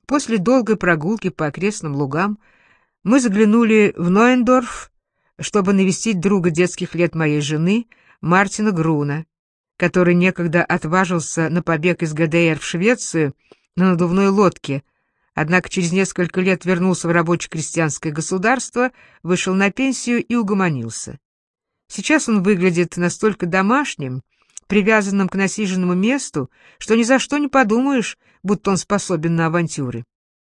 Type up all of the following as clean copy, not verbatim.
После долгой прогулки по окрестным лугам мы заглянули в Нойендорф, чтобы навестить друга детских лет моей жены, Мартина Груна, который некогда отважился на побег из ГДР в Швецию на надувной лодке, однако через несколько лет вернулся в рабоче-крестьянское государство, вышел на пенсию и угомонился. Сейчас он выглядит настолько домашним, привязанным к насиженному месту, что ни за что не подумаешь, будто он способен на авантюры.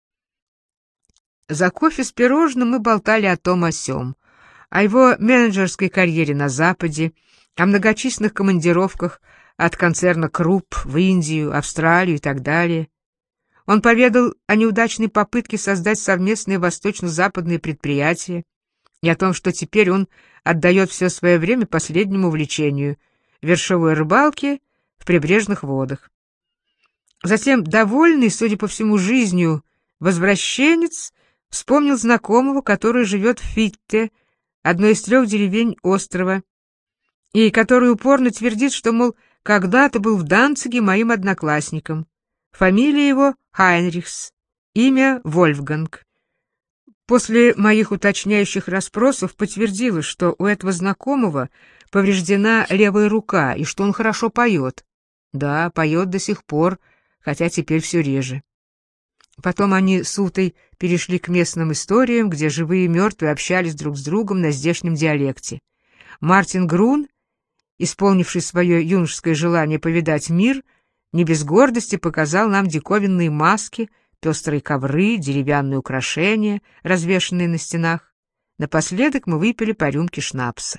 За кофе с пирожным мы болтали о том о сём, о его менеджерской карьере на Западе, о многочисленных командировках от концерна Круп в Индию, Австралию и так далее. Он поведал о неудачной попытке создать совместное восточно-западное предприятие и о том, что теперь он отдает все свое время последнему увлечению — вершовой рыбалке в прибрежных водах. Затем, довольный, судя по всему, жизнью возвращенец, вспомнил знакомого, который живет в Фитте, одной из 3 деревень острова, и который упорно твердит, что, мол, когда-то был в Данциге моим одноклассником. Фамилия его Хайнрихс, имя Вольфганг. После моих уточняющих расспросов подтвердилось, что у этого знакомого повреждена левая рука и что он хорошо поет. Да, поет до сих пор, хотя теперь все реже. Потом они с Утой перешли к местным историям, где живые и мертвые общались друг с другом на здешнем диалекте. Мартин Грун, исполнивший свое юношеское желание повидать мир, не без гордости показал нам диковинные маски, пестрые ковры, деревянные украшения, развешанные на стенах. Напоследок мы выпили по рюмке шнапса.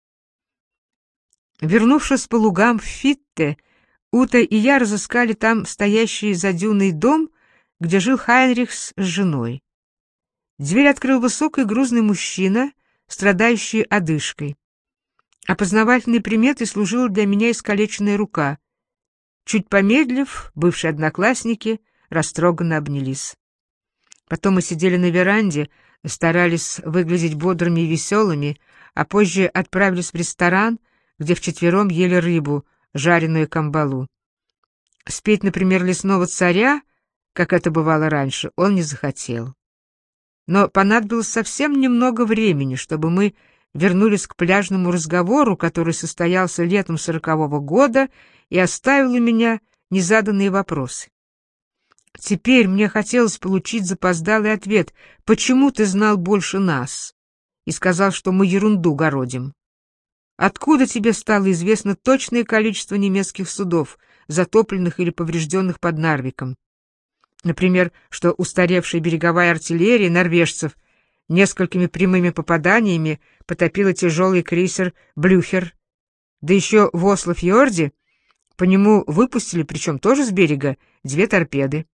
Вернувшись по лугам в Фитте, Ута и я разыскали там стоящий за дюной дом, где жил Хайнрихс с женой. Дверь открыл высокий грузный мужчина, страдающий одышкой. Опознавательной приметой служила для меня искалеченная рука. Чуть помедлив, бывшие одноклассники растроганно обнялись. Потом мы сидели на веранде, старались выглядеть бодрыми и веселыми, а позже отправились в ресторан, где вчетвером ели рыбу, жареную камбалу. Спеть, например, «Лесного царя», как это бывало раньше, он не захотел. Но понадобилось совсем немного времени, чтобы мы вернулись к пляжному разговору, который состоялся летом 40-го года и оставил у меня незаданные вопросы. Теперь мне хотелось получить запоздалый ответ: «Почему ты знал больше нас?» и сказал, что мы ерунду городим. Откуда тебе стало известно точное количество немецких судов, затопленных или поврежденных под Нарвиком? Например, что устаревшая береговая артиллерия норвежцев несколькими прямыми попаданиями потопила тяжелый крейсер «Блюхер». Да еще в Осло-фьорде по нему выпустили, причем тоже с берега, 2 торпеды.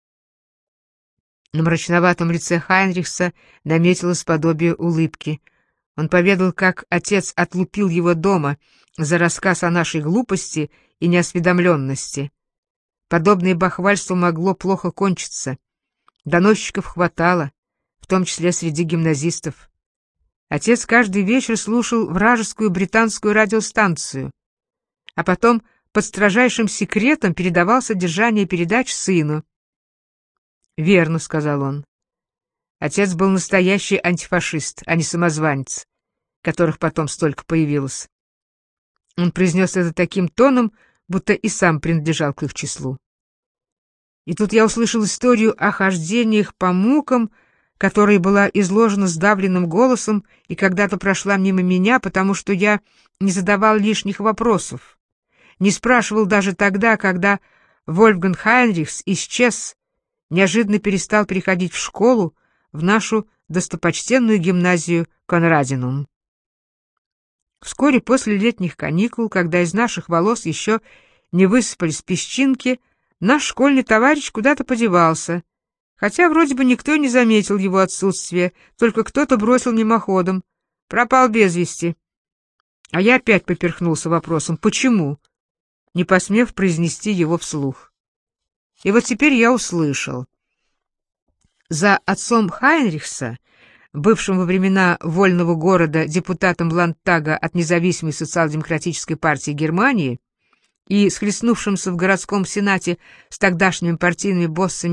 На мрачноватом лице Хайнрихса наметилось подобие улыбки. Он поведал, как отец отлупил его дома за рассказ о нашей глупости и неосведомленности. Подобное бахвальство могло плохо кончиться. Доносчиков хватало, в том числе среди гимназистов. Отец каждый вечер слушал вражескую британскую радиостанцию, а потом под строжайшим секретом передавал содержание передач сыну. «Верно», — сказал он. Отец был настоящий антифашист, а не самозванец, которых потом столько появилось. Он произнес это таким тоном, будто и сам принадлежал к их числу. И тут я услышал историю о хождениях по мукам, которая была изложена сдавленным голосом и когда-то прошла мимо меня, потому что я не задавал лишних вопросов, не спрашивал даже тогда, когда Вольфганг Хайнрихс исчез, неожиданно перестал приходить в школу, в нашу достопочтенную гимназию Конрадинум. Вскоре после летних каникул, когда из наших волос еще не высыпались песчинки, наш школьный товарищ куда-то подевался, хотя вроде бы никто не заметил его отсутствия, только кто-то бросил мимоходом: пропал без вести. А я опять поперхнулся вопросом «почему?», не посмев произнести его вслух. И вот теперь я услышал. За отцом Хайнрихса, бывшим во времена Вольного города депутатом Ландтага от независимой социал-демократической партии Германии и схлестнувшимся в городском сенате с тогдашними партийными боссами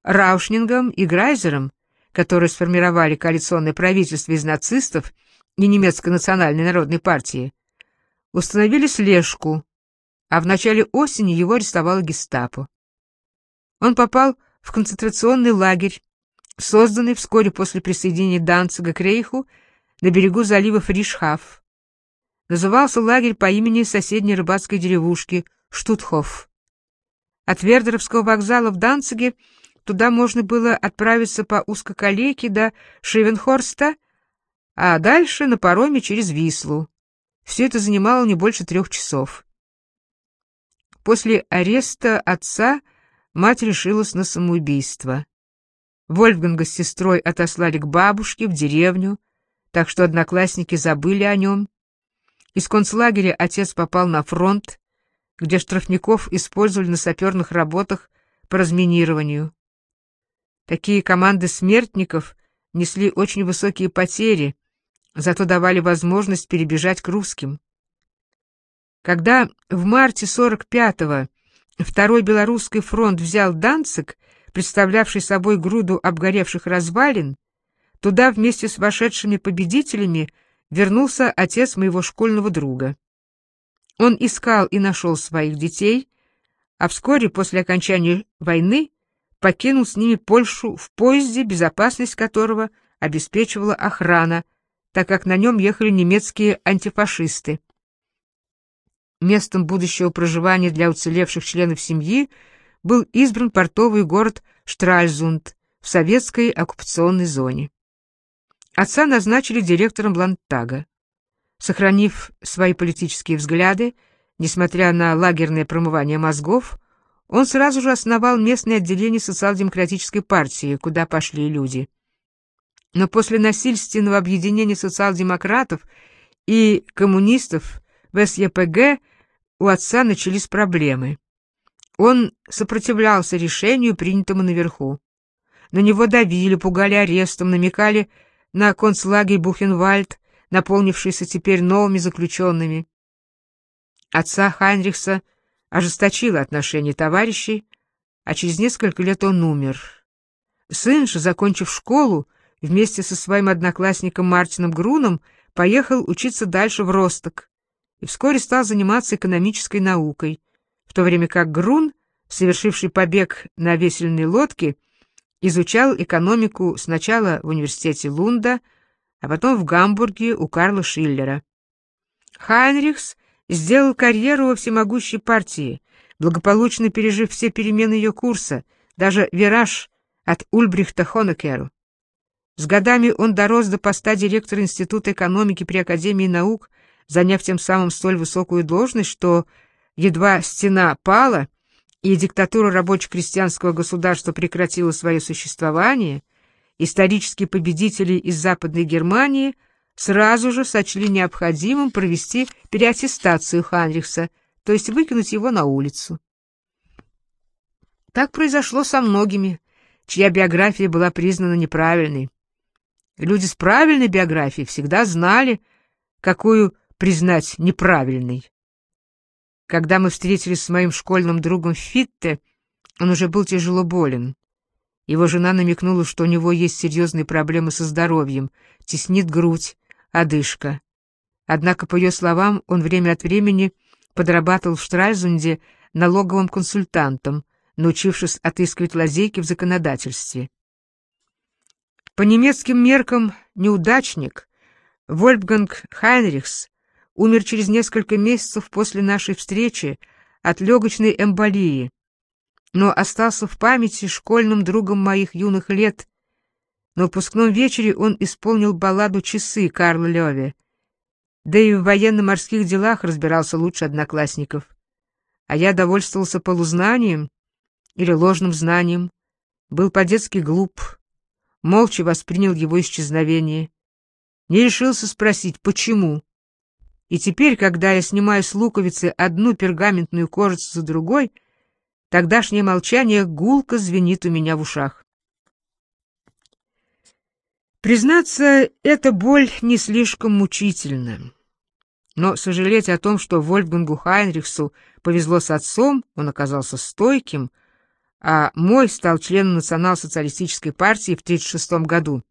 Раушнингом и Грайзером, которые сформировали коалиционное правительство из нацистов и немецкой национальной народной партии, установили слежку, а в начале осени его арестовало гестапо. Он попал в концентрационный лагерь, созданный вскоре после присоединения Данцига к Рейху на берегу залива Фришхаф. Назывался лагерь по имени соседней рыбацкой деревушки Штутхоф. От Вердеровского вокзала в Данциге туда можно было отправиться по узкоколейке до Шевенхорста, а дальше на пароме через Вислу. Все это занимало не больше 3 часов. После ареста отца мать решилась на самоубийство. Вольфганга с сестрой отослали к бабушке в деревню, так что одноклассники забыли о нем. Из концлагеря отец попал на фронт, где штрафников использовали на саперных работах по разминированию. Такие команды смертников несли очень высокие потери, зато давали возможность перебежать к русским. Когда в марте 45-го Второй Белорусский фронт взял Данциг, представлявший собой груду обгоревших развалин, туда вместе с вошедшими победителями вернулся отец моего школьного друга. Он искал и нашел своих детей, а вскоре после окончания войны покинул с ними Польшу в поезде, безопасность которого обеспечивала охрана, так как на нем ехали немецкие антифашисты. Местом будущего проживания для уцелевших членов семьи был избран портовый город Штральзунд в советской оккупационной зоне. Отца назначили директором Ландтага. Сохранив свои политические взгляды, несмотря на лагерное промывание мозгов, он сразу же основал местное отделение социал-демократической партии, куда пошли люди. Но после насильственного объединения социал-демократов и коммунистов в СЕПГ у отца начались проблемы. Он сопротивлялся решению, принятому наверху. На него давили, пугали арестом, намекали на концлагерь Бухенвальд, наполнившийся теперь новыми заключенными. Отца Хайнрихса ожесточило отношение товарищей, а через несколько лет он умер. Сын же, закончив школу, вместе со своим одноклассником Мартином Груном поехал учиться дальше в Росток и вскоре стал заниматься экономической наукой, в то время как Грун, совершивший побег на весельной лодке, изучал экономику сначала в университете Лунда, а потом в Гамбурге у Карла Шиллера. Хайнрихс сделал карьеру во всемогущей партии, благополучно пережив все перемены ее курса, даже вираж от Ульбрихта Хонекеру. С годами он дорос до поста директора Института экономики при Академии наук, заняв тем самым столь высокую должность, что едва стена пала и диктатура рабоче-крестьянского государства прекратила свое существование, исторические победители из Западной Германии сразу же сочли необходимым провести переаттестацию Хайнрихса, то есть выкинуть его на улицу. Так произошло со многими, чья биография была признана неправильной. Люди с правильной биографией всегда знали, какую признать неправильной. Когда мы встретились с моим школьным другом Фитте, он уже был тяжело болен. Его жена намекнула, что у него есть серьезные проблемы со здоровьем, теснит грудь, одышка. Однако, по ее словам, он время от времени подрабатывал в Штральзунде налоговым консультантом, научившись отыскивать лазейки в законодательстве. По немецким меркам неудачник Вольфганг Хайнрихс умер через несколько месяцев после нашей встречи от легочной эмболии, но остался в памяти школьным другом моих юных лет. На выпускном вечере он исполнил балладу «Часы» Карла Лёве, да и в военно-морских делах разбирался лучше одноклассников. А я довольствовался полузнанием или ложным знанием, был по-детски глуп, молча воспринял его исчезновение, не решился спросить, почему. И теперь, когда я снимаю с луковицы одну пергаментную кожицу за другой, тогдашнее молчание гулко звенит у меня в ушах. Признаться, эта боль не слишком мучительна. Но сожалеть о том, что Вольфгангу Хайнрихсу повезло с отцом, он оказался стойким, а мой стал членом Национал-социалистической партии в 1936 году.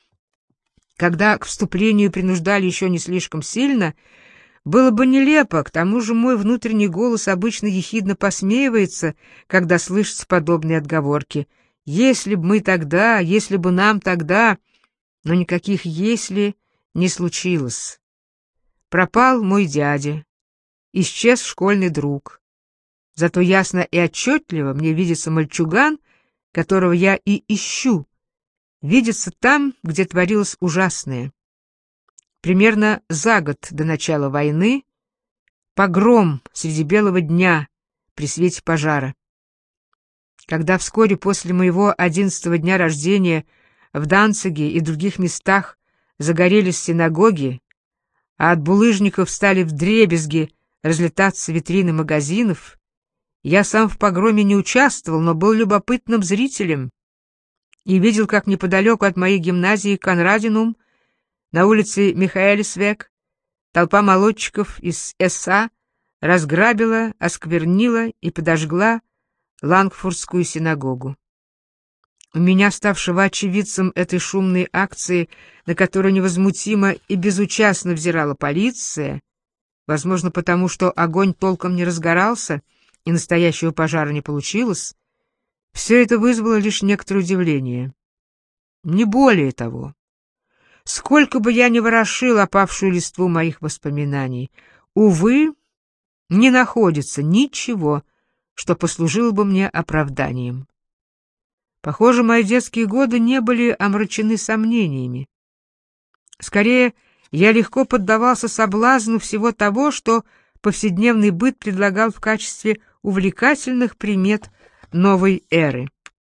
Когда к вступлению принуждали еще не слишком сильно, было бы нелепо, к тому же мой внутренний голос обычно ехидно посмеивается, когда слышатся подобные отговорки. «Если бы мы тогда, если бы нам тогда...» Но никаких «если» не случилось. Пропал мой дядя, исчез школьный друг. Зато ясно и отчетливо мне видится мальчуган, которого я и ищу, видится там, где творилось ужасное. Примерно за год до начала войны погром среди белого дня при свете пожара. Когда вскоре после моего 11-го дня рождения в Данциге и других местах загорелись синагоги, а от булыжников стали вдребезги разлетаться витрины магазинов, я сам в погроме не участвовал, но был любопытным зрителем и видел, как неподалеку от моей гимназии Конрадинум на улице Михаэлисвек толпа молодчиков из СА разграбила, осквернила и подожгла Лангфуртскую синагогу. У меня, ставшего очевидцем этой шумной акции, на которую невозмутимо и безучастно взирала полиция, возможно, потому что огонь толком не разгорался и настоящего пожара не получилось, все это вызвало лишь некоторое удивление. Не более того. Сколько бы я ни ворошил опавшую листву моих воспоминаний, увы, не находится ничего, что послужило бы мне оправданием. Похоже, мои детские годы не были омрачены сомнениями. Скорее, я легко поддавался соблазну всего того, что повседневный быт предлагал в качестве увлекательных примет новой эры.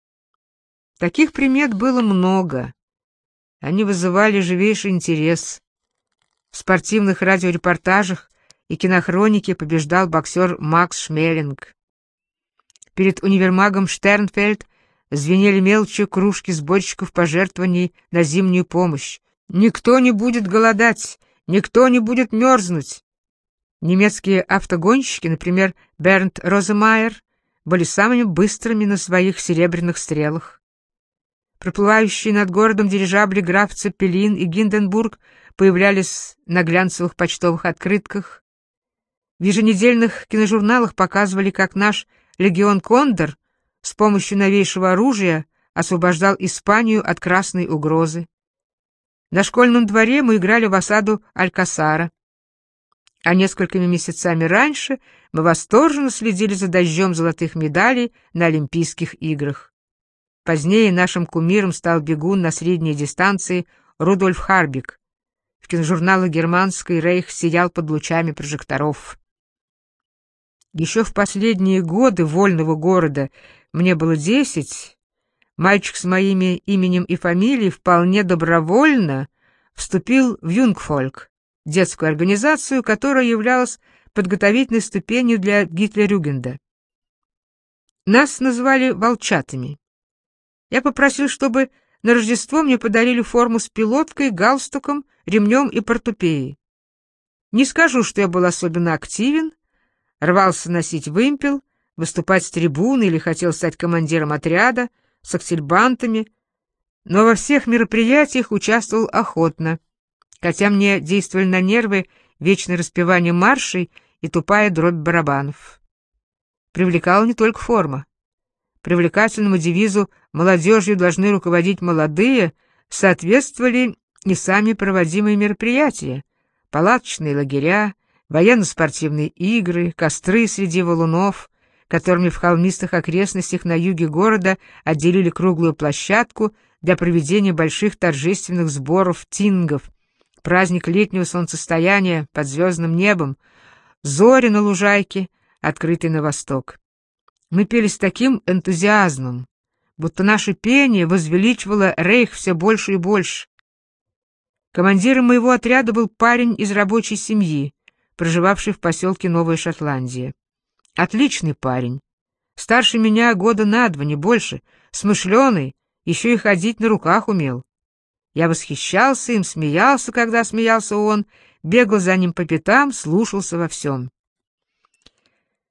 Таких примет было много. Они вызывали живейший интерес. В спортивных радиорепортажах и кинохронике побеждал боксер Макс Шмелинг. Перед универмагом Штернфельд звенели мелочью кружки сборщиков пожертвований на зимнюю помощь. Никто не будет голодать, никто не будет мерзнуть. Немецкие автогонщики, например, Бернд Роземайер, были самыми быстрыми на своих серебряных стрелах. Проплывающие над городом дирижабли граф Цеппелин и Гинденбург появлялись на глянцевых почтовых открытках. В еженедельных киножурналах показывали, как наш легион Кондор с помощью новейшего оружия освобождал Испанию от красной угрозы. На школьном дворе мы играли в осаду Алькасара. А несколькими месяцами раньше мы восторженно следили за дождем золотых медалей на Олимпийских играх. Позднее нашим кумиром стал бегун на средней дистанции Рудольф Харбик. В киножурналах «Германский рейх» сиял под лучами прожекторов. Еще в последние годы вольного города, мне было 10, мальчик с моими именем и фамилией вполне добровольно вступил в Юнгфольк, детскую организацию, которая являлась подготовительной ступенью для Гитлер-Югенда. Нас называли волчатами. Я попросил, чтобы на Рождество мне подарили форму с пилоткой, галстуком, ремнем и портупеей. Не скажу, что я был особенно активен, рвался носить вымпел, выступать с трибуны или хотел стать командиром отряда с аксельбантами, но во всех мероприятиях участвовал охотно, хотя мне действовали на нервы вечное распевание маршей и тупая дробь барабанов. Привлекала не только форма. Привлекательному девизу «молодежью должны руководить молодые» соответствовали и сами проводимые мероприятия, палаточные лагеря, военно-спортивные игры, костры среди валунов, которыми в холмистых окрестностях на юге города отделили круглую площадку для проведения больших торжественных сборов тингов, праздник летнего солнцестояния под звездным небом, зори на лужайке, открытой на восток. Мы пели с таким энтузиазмом, будто наше пение возвеличивало рейх все больше и больше. Командиром моего отряда был парень из рабочей семьи, проживавший в поселке Новая Шотландия. Отличный парень, старше меня года на 2, не больше, смышленый, еще и ходить на руках умел. Я восхищался им, смеялся, когда смеялся он, бегал за ним по пятам, слушался во всем.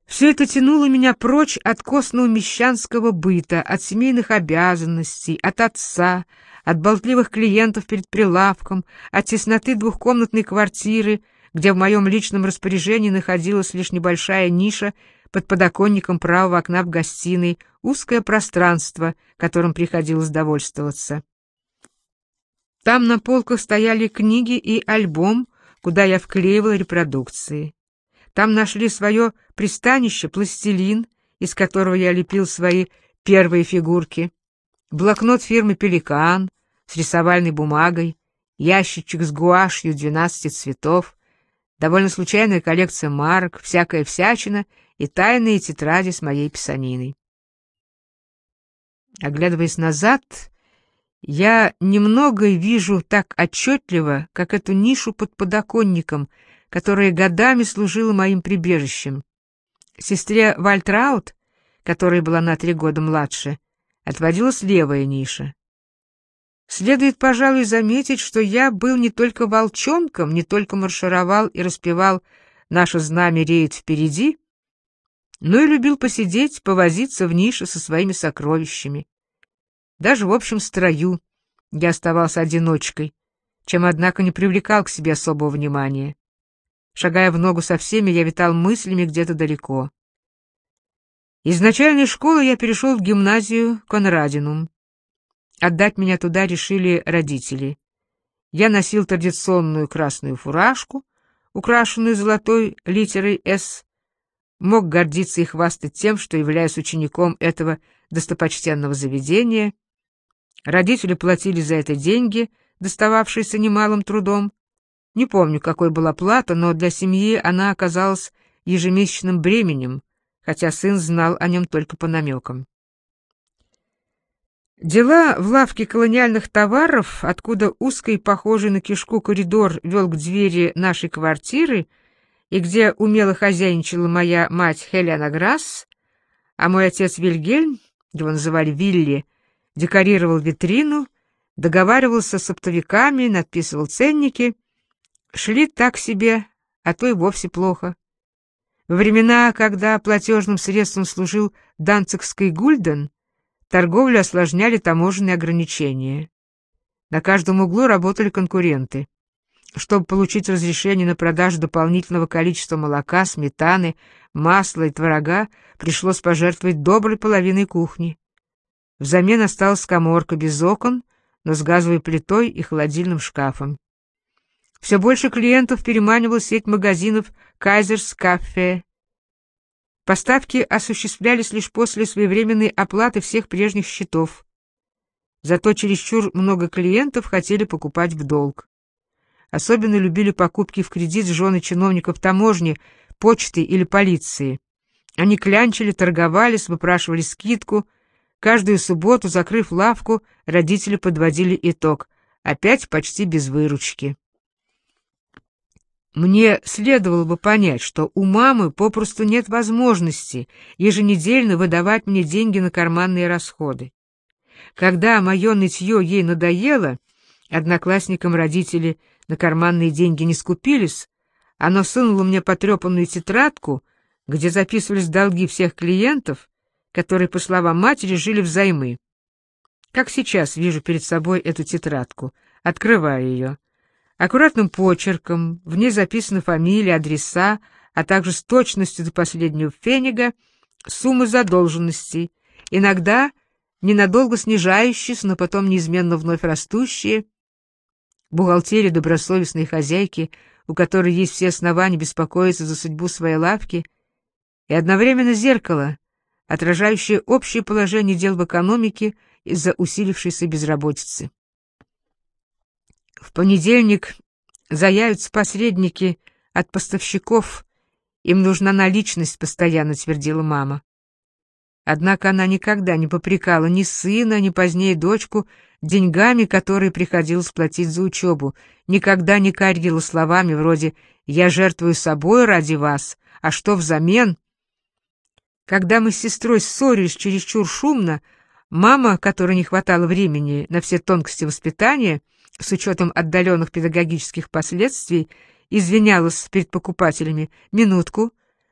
Все это тянуло меня прочь от костного мещанского быта, от семейных обязанностей, от отца, от болтливых клиентов перед прилавком, от тесноты двухкомнатной квартиры, где в моем личном распоряжении находилась лишь небольшая ниша под подоконником правого окна в гостиной, узкое пространство, которым приходилось довольствоваться. Там на полках стояли книги и альбом, куда я вклеивала репродукции. Там нашли свое пристанище пластилин, из которого я лепил свои первые фигурки, блокнот фирмы «Пеликан» с рисовальной бумагой, ящичек с гуашью 12 цветов, довольно случайная коллекция марок, всякая всячина и тайные тетради с моей писаниной. Оглядываясь назад, я немного вижу так отчетливо, как эту нишу под подоконником, которая годами служила моим прибежищем. Сестре Вальтраут, которая была на 3 года младше, отводилась левая ниша. Следует, пожалуй, заметить, что я был не только волчонком, не только маршировал и распевал «Наше знамя реет впереди», но и любил посидеть, повозиться в нише со своими сокровищами. Даже в общем строю я оставался одиночкой, чем, однако, не привлекал к себе особого внимания. Шагая в ногу со всеми, я витал мыслями где-то далеко. Из начальной школы я перешел в гимназию Конрадинум. Отдать меня туда решили родители. Я носил традиционную красную фуражку, украшенную золотой литерой «С», мог гордиться и хвастать тем, что являюсь учеником этого достопочтенного заведения. Родители платили за это деньги, достававшиеся немалым трудом. Не помню, какой была плата, но для семьи она оказалась ежемесячным бременем, хотя сын знал о нем только по намекам. Дела в лавке колониальных товаров, откуда узкий, похожий на кишку коридор вел к двери нашей квартиры, и где умело хозяйничала моя мать Хелена Грасс, а мой отец Вильгельм, его называли Вилли, декорировал витрину, договаривался с оптовиками, надписывал ценники, шли так себе, а то и вовсе плохо. Во времена, когда платежным средством служил данцигский гульден, торговлю осложняли таможенные ограничения. На каждом углу работали конкуренты. Чтобы получить разрешение на продажу дополнительного количества молока, сметаны, масла и творога, пришлось пожертвовать доброй половиной кухни. Взамен осталась каморка без окон, но с газовой плитой и холодильным шкафом. Все больше клиентов переманивала сеть магазинов «Кайзерс Кафе». Поставки осуществлялись лишь после своевременной оплаты всех прежних счетов. Зато чересчур много клиентов хотели покупать в долг. Особенно любили покупки в кредит жены чиновников таможни, почты или полиции. Они клянчили, торговались, выпрашивали скидку. Каждую субботу, закрыв лавку, родители подводили итог. Опять почти без выручки. Мне следовало бы понять, что у мамы попросту нет возможности еженедельно выдавать мне деньги на карманные расходы. Когда мое нытье ей надоело, одноклассникам родители на карманные деньги не скупились, она сунула мне потрепанную тетрадку, где записывались долги всех клиентов, которые, по словам матери, жили взаймы. Как сейчас вижу перед собой эту тетрадку, открываю ее. Аккуратным почерком, в ней записаны фамилии, адреса, а также с точностью до последнего пфеннига суммы задолженностей, иногда ненадолго снижающиеся, но потом неизменно вновь растущие. Бухгалтерия добросовестной хозяйки, у которой есть все основания беспокоиться за судьбу своей лавки, и одновременно зеркало, отражающее общее положение дел в экономике из-за усилившейся безработицы. В понедельник заявятся посредники от поставщиков, им нужна наличность, постоянно твердила мама. Однако она никогда не попрекала ни сына, ни позднее дочку деньгами, которые приходилось платить за учебу, никогда не карьила словами вроде «я жертвую собой ради вас, а что взамен?». Когда мы с сестрой ссорились чересчур шумно, мама, которой не хватало времени на все тонкости воспитания, с учетом отдаленных педагогических последствий, извинялась перед покупателями: «Минутку,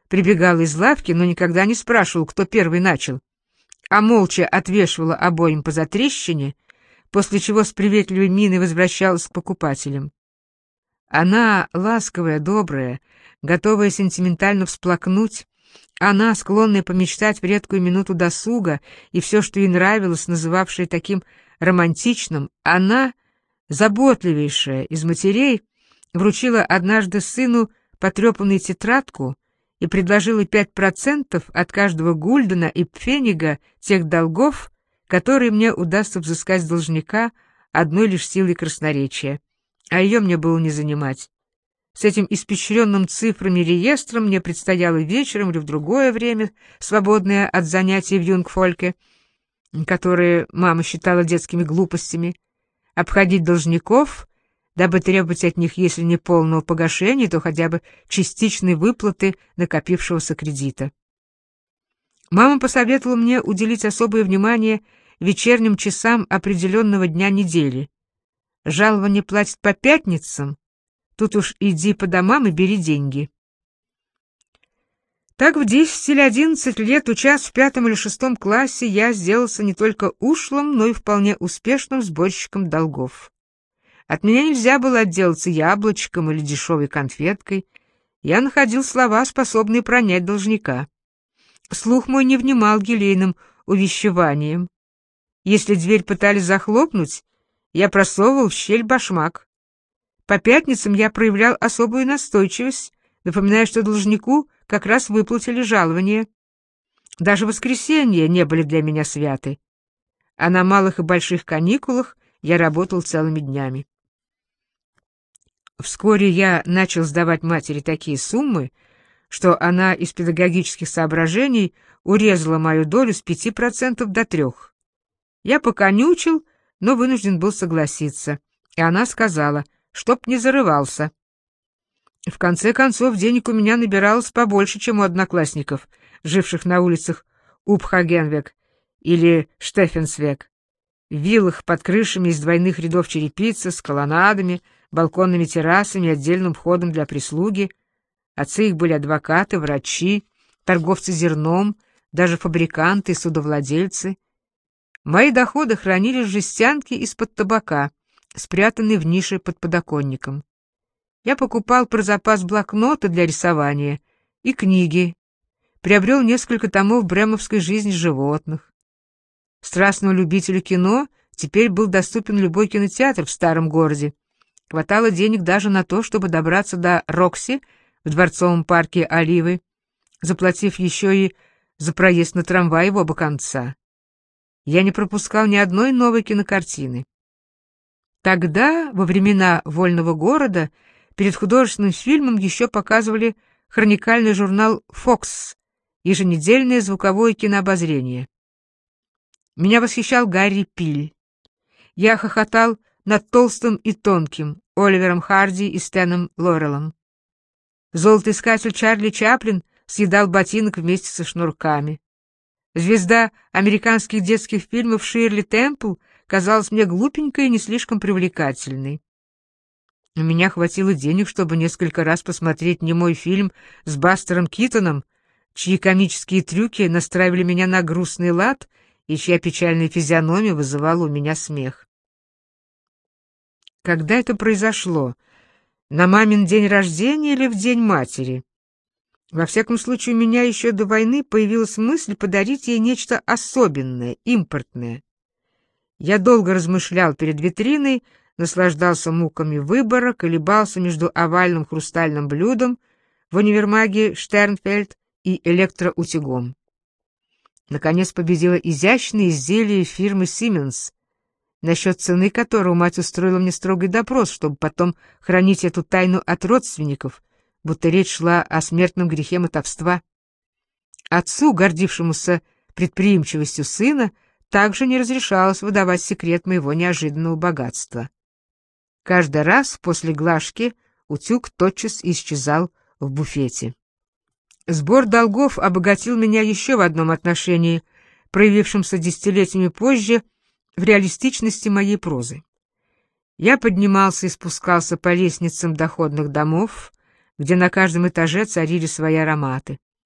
прибегала из лавки, но никогда не спрашивала, кто первый начал, а молча отвешивала обоим по затрещине, после чего с приветливой миной возвращалась к покупателям. Она, ласковая, добрая, готовая сентиментально всплакнуть, она, склонная помечтать в редкую минуту досуга, и все, что ей нравилось, называвшая таким романтичным, она, заботливейшая из матерей, вручила однажды сыну потрепанную тетрадку и предложила 5% от каждого гульдена и пфенига тех долгов, которые мне удастся взыскать с должника одной лишь силой красноречия, а ее мне было не занимать. С этим испещренным цифрами реестром мне предстояло вечером или в другое время, свободное от занятий в юнгфольке, которые мама считала детскими глупостями, обходить должников, дабы требовать от них, если не полного погашения, то хотя бы частичной выплаты накопившегося кредита. Мама посоветовала мне уделить особое внимание вечерним часам определенного дня недели. Жалование платят по пятницам, тут уж иди по домам и бери деньги. Так в 10 или 11 лет, учась в 5 или 6 классе, я сделался не только ушлым, но и вполне успешным сборщиком долгов. От меня нельзя было отделаться яблочком или дешевой конфеткой. Я находил слова, способные пронять должника. Слух мой не внимал елейным увещеванием. Если дверь пытались захлопнуть, я просовывал в щель башмак. По пятницам я проявлял особую настойчивость, напоминая, что должнику как раз выплатили жалование. Даже воскресенья не были для меня святы. А на малых и больших каникулах я работал целыми днями. Вскоре я начал сдавать матери такие суммы, что она из педагогических соображений урезала мою долю с 5% до 3%. Я поконючил, но вынужден был согласиться, и она сказала, чтоб не зарывался. В конце концов, денег у меня набиралось побольше, чем у одноклассников, живших на улицах Упхагенвек или Штефенсвек, в виллах под крышами из двойных рядов черепицы с колоннадами, балконными террасами и отдельным входом для прислуги. Отцы их были адвокаты, врачи, торговцы зерном, даже фабриканты и судовладельцы. Мои доходы хранились в жестянке из-под табака, спрятанной в нише под подоконником. Я покупал про запас блокноты для рисования и книги, приобрел несколько томов бремовской жизни животных. Страстному любителю кино теперь был доступен любой кинотеатр в старом городе. Хватало денег даже на то, чтобы добраться до Рокси в Дворцовом парке Оливы, заплатив еще и за проезд на трамвай в оба конца. Я не пропускал ни одной новой кинокартины. Тогда, во времена Вольного города, перед художественным фильмом еще показывали хроникальный журнал «Фокс», еженедельное звуковое кинообозрение. Меня восхищал Гарри Пиль. Я хохотал над Толстым и Тонким, Оливером Харди и Стэном Лорелом. Золотоискатель Чарли Чаплин съедал ботинок вместе со шнурками. Звезда американских детских фильмов Ширли Темпл казалась мне глупенькой и не слишком привлекательной. У меня хватило денег, чтобы несколько раз посмотреть немой фильм с Бастером Китоном, чьи комические трюки настраивали меня на грустный лад и чья печальная физиономия вызывала у меня смех. Когда это произошло? На мамин день рождения или в день матери? Во всяком случае, у меня еще до войны появилась мысль подарить ей нечто особенное, импортное. Я долго размышлял перед витриной, наслаждался муками выбора, колебался между овальным хрустальным блюдом в универмаге Штернфельд и электроутюгом. Наконец победило изящное изделие фирмы Siemens, насчет цены которого мать устроила мне строгий допрос, чтобы потом хранить эту тайну от родственников, будто речь шла о смертном грехе мотовства. Отцу, гордившемуся предприимчивостью сына, также не разрешалось выдавать секрет моего неожиданного богатства. Каждый раз после глажки утюг тотчас исчезал в буфете. Сбор долгов обогатил меня еще в одном отношении, проявившемся десятилетиями позже в реалистичности моей прозы. Я поднимался и спускался по лестницам доходных домов, где на каждом этаже царили свои ароматы.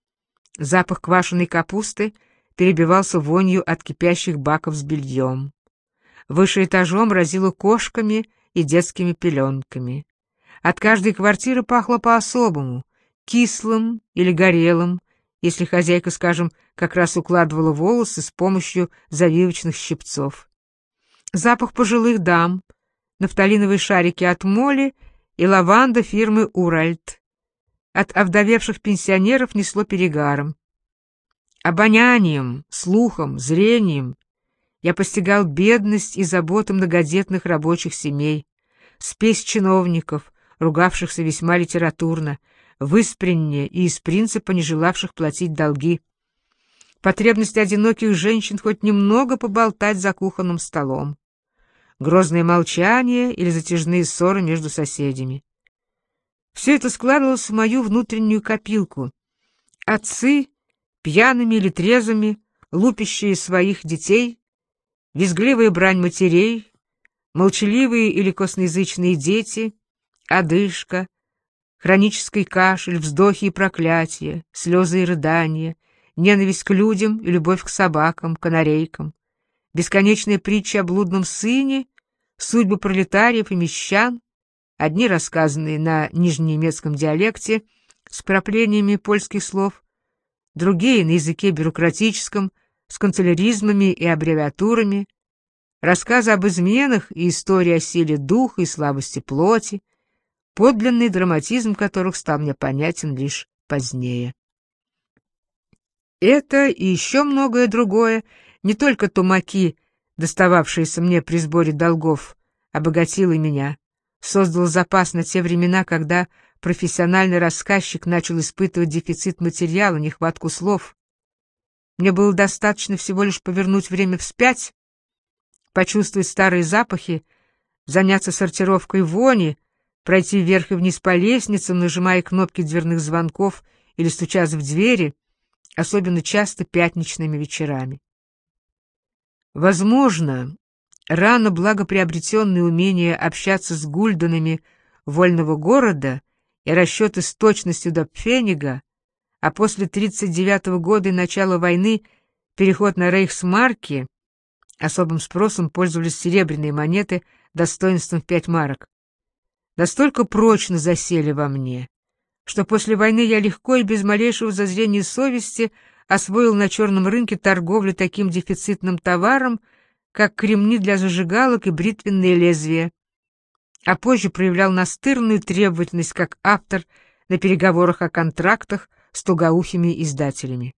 Запах квашеной капусты перебивался вонью от кипящих баков с бельем. Выше этажом разило кошками и детскими пеленками. От каждой квартиры пахло по-особому, кислым или горелым, если хозяйка, скажем, как раз укладывала волосы с помощью завивочных щипцов. Запах пожилых дам, нафталиновые шарики от моли и лаванда фирмы «Уральт». От овдовевших пенсионеров несло перегаром. Обонянием, слухом, зрением я постигал бедность и заботу многодетных рабочих семей, спесь чиновников, ругавшихся весьма литературно, выспренне и из принципа не желавших платить долги, потребность одиноких женщин хоть немного поболтать за кухонным столом, грозное молчание или затяжные ссоры между соседями. Все это складывалось в мою внутреннюю копилку. Отцы, пьяными или трезвыми, лупящие своих детей, визгливая брань матерей, молчаливые или косноязычные дети, одышка, хронический кашель, вздохи и проклятия, слезы и рыдания, ненависть к людям и любовь к собакам, канарейкам, бесконечная притча о блудном сыне, судьбы пролетариев и мещан, одни рассказанные на нижненемецком диалекте с вкраплениями польских слов, другие на языке бюрократическом, с канцеляризмами и аббревиатурами, рассказы об изменах и истории о силе духа и слабости плоти, подлинный драматизм которых стал мне понятен лишь позднее. Это и еще многое другое, не только тумаки, достававшиеся мне при сборе долгов, обогатило меня, создал запас на те времена, когда профессиональный рассказчик начал испытывать дефицит материала, нехватку слов. Мне было достаточно всего лишь повернуть время вспять, почувствовать старые запахи, заняться сортировкой вони, пройти вверх и вниз по лестницам, нажимая кнопки дверных звонков или стучась в двери, особенно часто пятничными вечерами. Возможно, рано благоприобретенные умения общаться с гульденами вольного города и расчеты с точностью до пфенига, а после 1939 года и начала войны переход на рейхсмарки, особым спросом пользовались серебряные монеты достоинством в 5 марок, настолько прочно засели во мне, что после войны я легко и без малейшего зазрения совести освоил на черном рынке торговлю таким дефицитным товаром, как кремни для зажигалок и бритвенные лезвия, а позже проявлял настырную требовательность как автор на переговорах о контрактах с тугоухими издателями.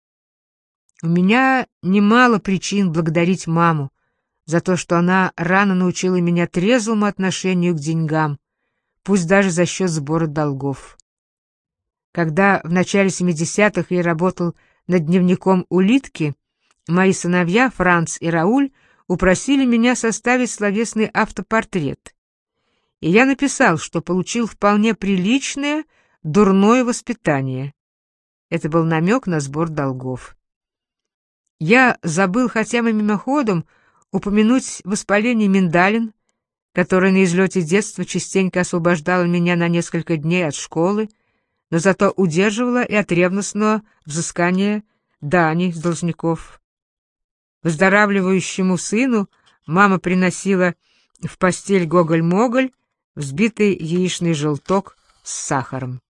У меня немало причин благодарить маму за то, что она рано научила меня трезвому отношению к деньгам, пусть даже за счет сбора долгов. Когда в начале 70-х я работал над дневником улитки, мои сыновья Франц и Рауль упросили меня составить словесный автопортрет. И я написал, что получил вполне приличное, дурное воспитание. Это был намек на сбор долгов. Я забыл хотя бы мимоходом упомянуть воспаление миндалин, которое на излете детства частенько освобождало меня на несколько дней от школы, но зато удерживало и от ревностного взыскания дани с должников. Выздоравливающему сыну мама приносила в постель гоголь-моголь, взбитый яичный желток с сахаром.